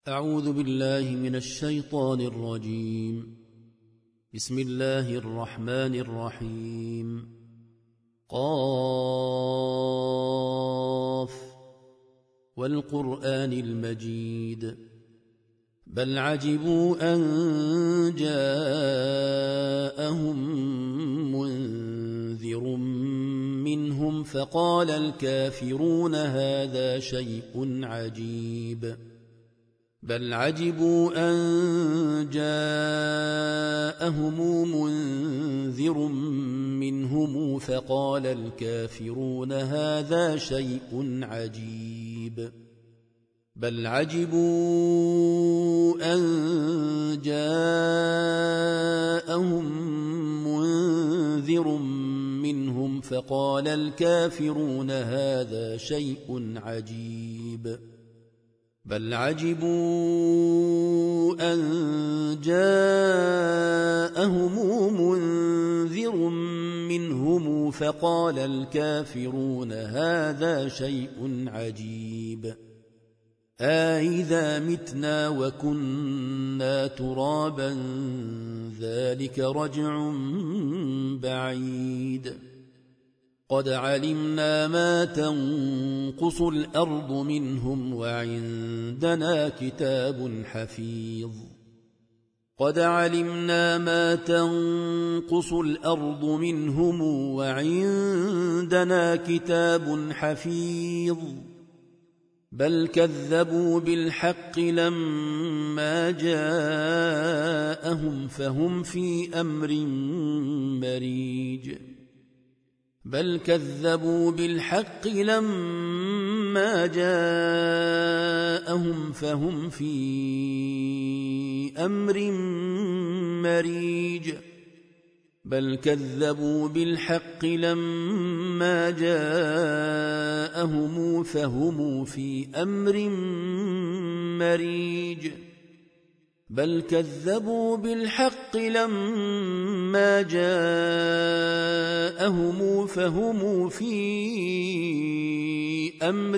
أعوذ بالله من الشيطان الرجيم. بسم الله الرحمن الرحيم. قاف والقرآن المجيد بل عجبوا أن جاءهم منذر منهم فقال الكافرون هذا شيء عجيب بل عجبوا أن جاءهم منذر منهم فقال الكافرون هذا شيء عجيب بل عجبوا أن جاءهم منذر منهم فقال الكافرون هذا شيء عجيب بل عجبوا أن جاءهم منذر منهم فقال الكافرون هذا شيء عجيب أإذا متنا وكنا ترابا ذلك رجع بعيد قد علمنا ما تنقص الأرض منهم وعندنا كتاب حفيظ قد علمنا ما تنقص الأرض منهم وعندنا كتاب حفيظ بل كذبوا بالحق لما جاءهم فهم في أمر مريج بل كذبوا بالحق لما جاءهم فهم في أمر مريج بل كذبوا بالحق لما جاءهم فهم في أمر مريج بل كذبوا بالحق لما جاءهم فهم في أمر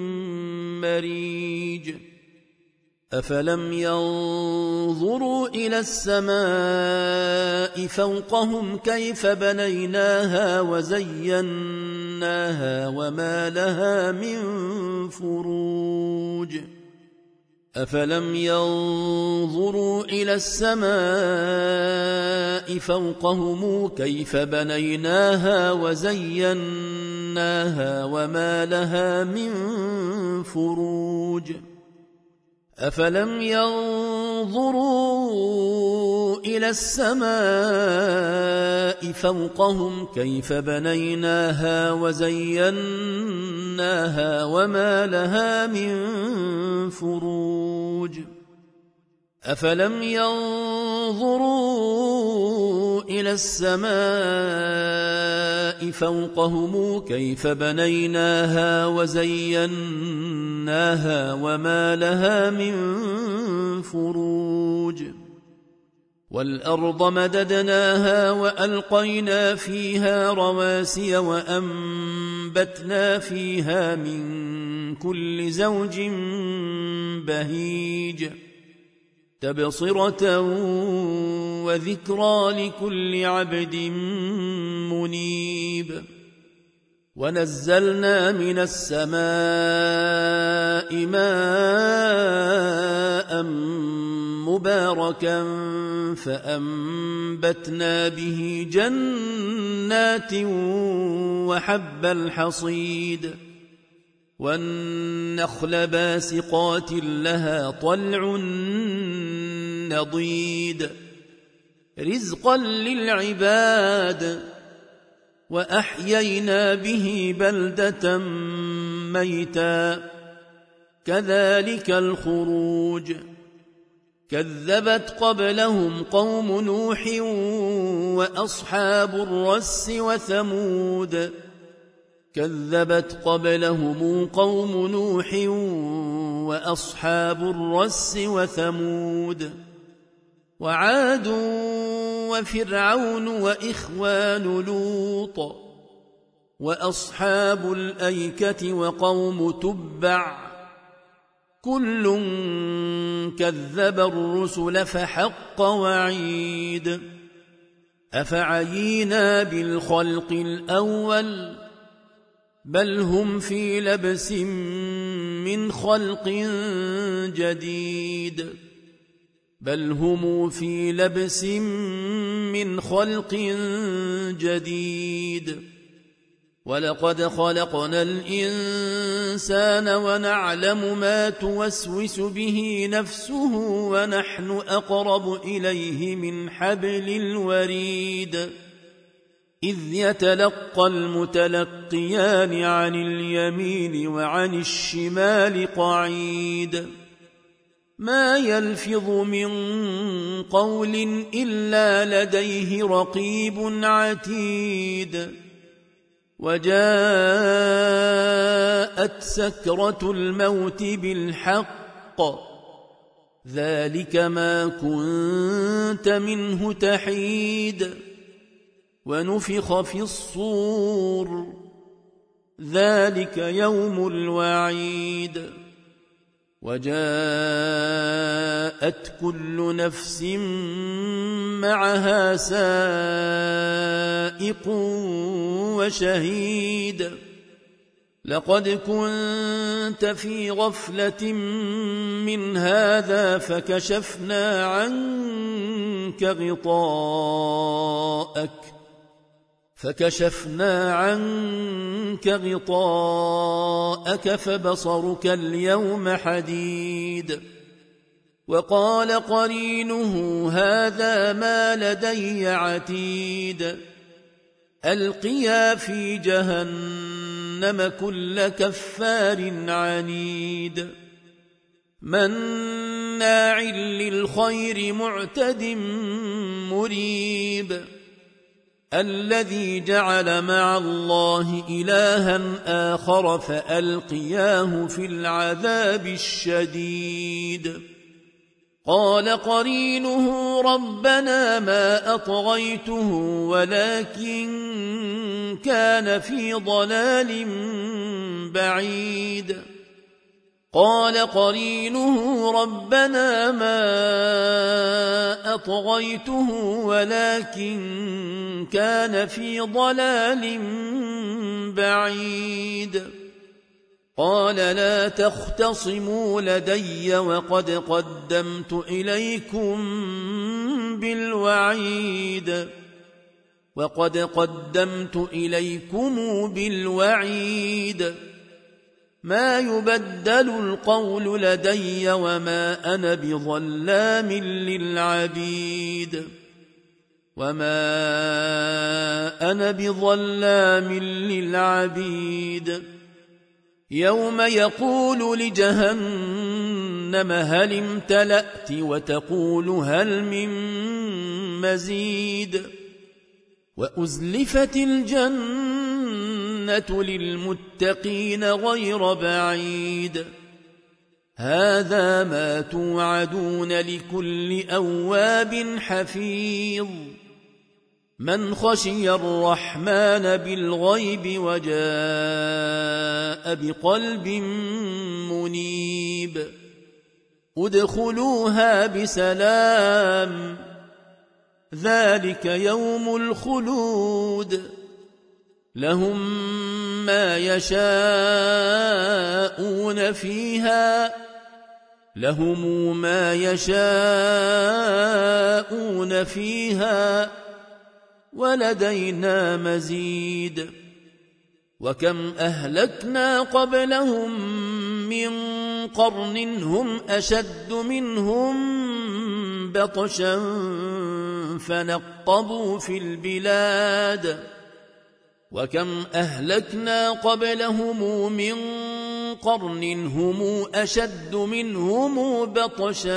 مريج أفلم ينظروا إلى السماء فوقهم كيف بنيناها وزيناها وما لها من فروج أفلم ينظروا إلى السماء فوقهم كيف بنيناها وزيناها وما لها من فروج أفلم ينظروا إلى السماء فوقهم كيف بنيناها وزيناها وما لها من فروج أفلم ينظروا إلى السماء فوقهم كيف بنيناها وزيناها وما لها من فروج والأرض مددناها وألقينا فيها رواسي وأنبتنا فيها من كل زوج بهيج تبصرة وذكرى لكل عبد منيب ونزلنا من السماء ماء مباركا فأنبتنا به جنات وحب الحصيد والنخل باسقات لها طلع نضيد رزقا للعباد وأحيينا به بلدة ميتا كذلك الخروج كذبت قبلهم قوم نوح وأصحاب الرس وثمود كذبت قبلهم قوم نوح وأصحاب الرس وثمود وعاد وفرعون وإخوان لوط وأصحاب الأيكة وقوم تبع كل كذب الرسل فحق وعيد أفعينا بالخلق الأول بل هم في لبس من خلق جديد بل هم في لبس من خلق جديد ولقد خلقنا الإنسان ونعلم ما توسوس به نفسه ونحن أقرب إليه من حبل الوريد إذ يتلقى المتلقيان عن اليمين وعن الشمال قعيد ما يلفظ من قول إلا لديه رقيب عتيد وجاءت سكرة الموت بالحق ذلك ما كنت منه تحيد ونفخ في الصور ذلك يوم الوعيد وجاءت كل نفس معها سائق وشهيد لقد كنت في غفلة من هذا فكشفنا عنك غطاءك فبصرك اليوم حديد وقال قرينه هذا ما لدي عتيد ألقيا في جهنم كل كفار عنيد مناع للخير معتد مريب الذي جعل مع الله إلها آخر فألقياه في العذاب الشديد قال قرينه ربنا ما أطغيته ولكن كان في ضلال بعيد قال قرينه ربنا ما أطغيته ولكن كان في ضلال بعيد قال لا تختصموا لدي وقد قدمت إليكم بالوعيد ما يبدل القول لدي وما أنا بظلام للعبيد يوم يقول لجهنم هل امتلأت وتقول هل من مزيد وأزلفت الجنة للمتقين غير بعيد هذا ما توعدون لكل أواب حفيظ من خشي الرحمن بالغيب وجاء بقلب منيب ادخلوها بسلام ذلك يوم الخلود لهم ما يشاءون فيها ولدينا مزيد وكم أهلكنا قبلهم من قرن هم أشد منهم بطشا فنقبوا في البلاد وكم أهلكنا قبلهم من قرن هم أشد منهم بطشا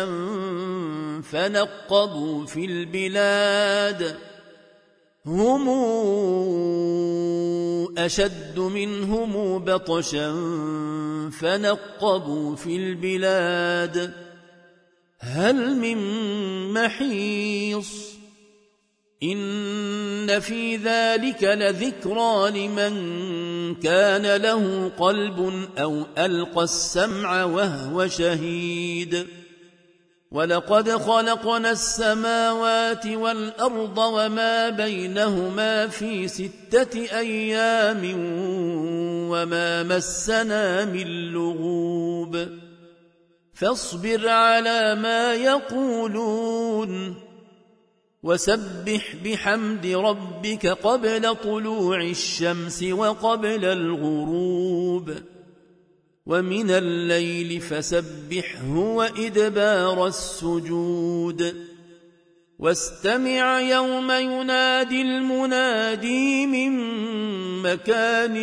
فنقبوا في البلاد هم أشد منهم بطشا فنقبوا في البلاد هل من محيص إن في ذلك لذكرى لمن كان له قلب أو ألقى السمع وهو شهيد ولقد خلقنا السماوات والأرض وما بينهما في 6 أيام وما مسنا من لغوب فاصبر على ما يقولون وسبح بحمد ربك قبل طلوع الشمس وقبل الغروب ومن الليل فسبحه وإدبار السجود واستمع يوم ينادي المنادي من مكان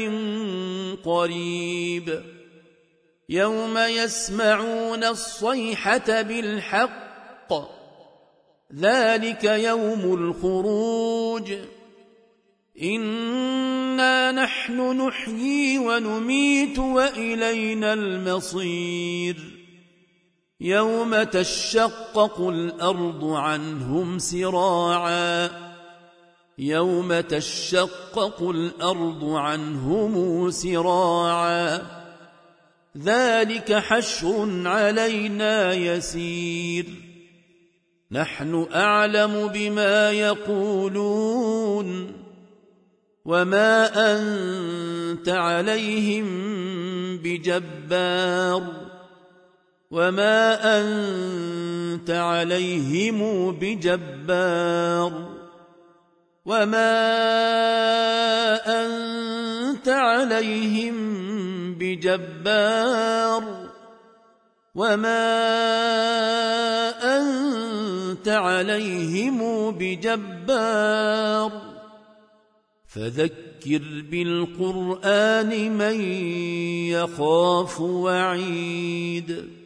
قريب يوم يسمعون الصيحة بالحق ذلك يوم الخروج إنا نحن نحيي ونميت وإلينا المصير يوم تشقق الأرض عنهم سراعا يوم تشقق الأرض عنهم سراعا ذلك حشر علينا يسير نحن أعلم بما يقولون وما أنت عليهم بجبار وما أنت عليهم بجبار وما أنت عليهم بجبار وما أنت عليهم بجبار فذكر بالقرآن من يخاف وعيد